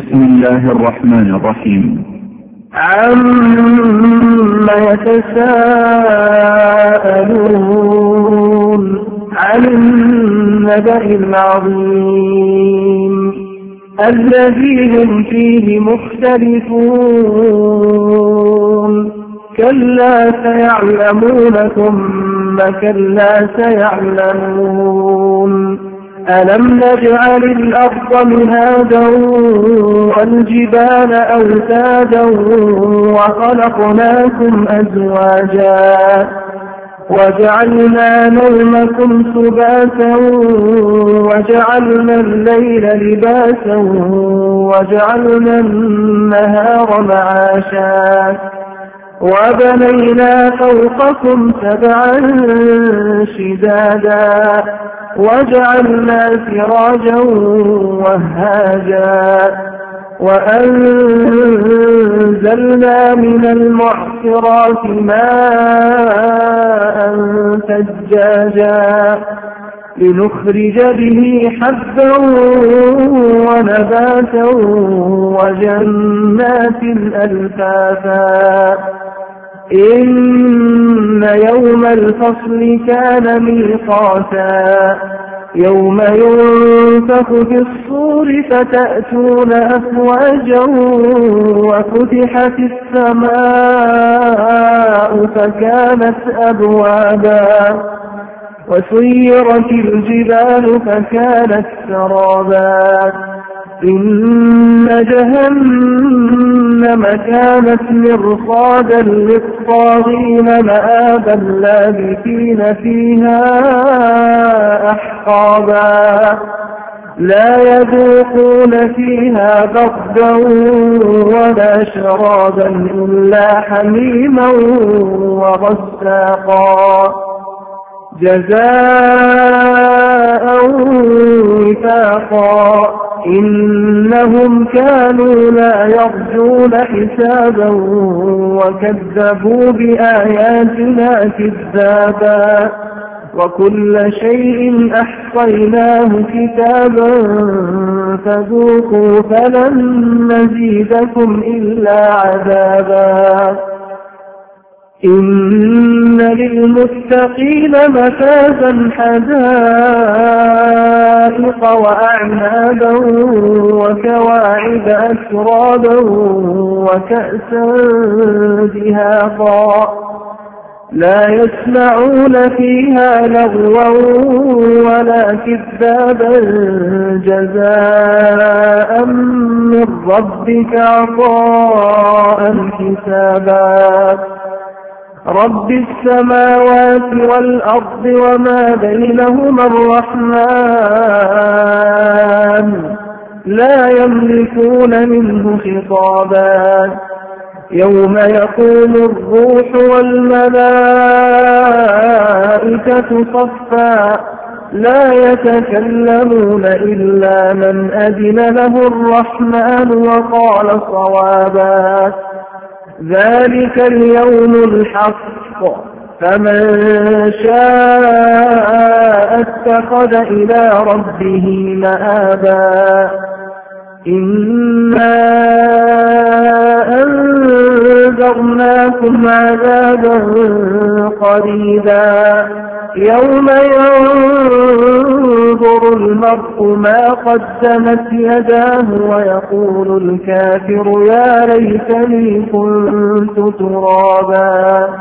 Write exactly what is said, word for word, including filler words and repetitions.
بسم الله الرحمن الرحيم. عما يتساءلون عن النبأ العظيم الذي هم فيه مختلفون كلا سيعلمون ثم كلا سيعلمون ألم نجعل الأرض مهادا والجبال أوتادا وخلقناكم أزواجا وجعلنا نومكم سباتا وجعلنا الليل لباسا وجعلنا النهار معاشا وبنينا فوقكم سبعا شدادا وجعلنا سراجا وهاجا وأنزلنا من المعصرات ماء ثجاجا لنخرج به حبا ونباتا وجنات ألفافا إن يوم الفصل كان ميقاتا يوم ينفخ في الصور فتأتون أفواجا وفتحت السماء فكانت أبوابا وسيرت الجبال فكانت سرابا إن جهنم كانت مرصادا للطاغين مآبا لابثين فيها أحقابا لا يذوقون فيها بردا ولا شرابا إلا حميما وغساقا جزاء وفاقا إنهم كانوا لا يرجون حسابا وكذبوا بآياتنا كذابا وكل شيء أحصيناه كتابا فذوقوا فلن نزيدكم إلا عذابا إن للمتقين مفازا حدائق وأعنابا وكواعب أترابا وكأسا دهاقا لا يسمعون فيها لغوا ولا كذابا جزاء من ربك عطاء حسابا رب السماوات والأرض وما بينهما الرحمن لا يملكون منه خطابا يوم يقوم الروح والملائكة صفا لا يتكلمون إلا من أذن له الرحمن وقال صوابا ذلك اليوم الحق فمن شاء اتخذ إلى ربه مآبا إنا أنذرناكم عذابا قريبا يوم ينظر المرء ما قدمت يداه ويقول الكافر يا ليتني كنت ترابا.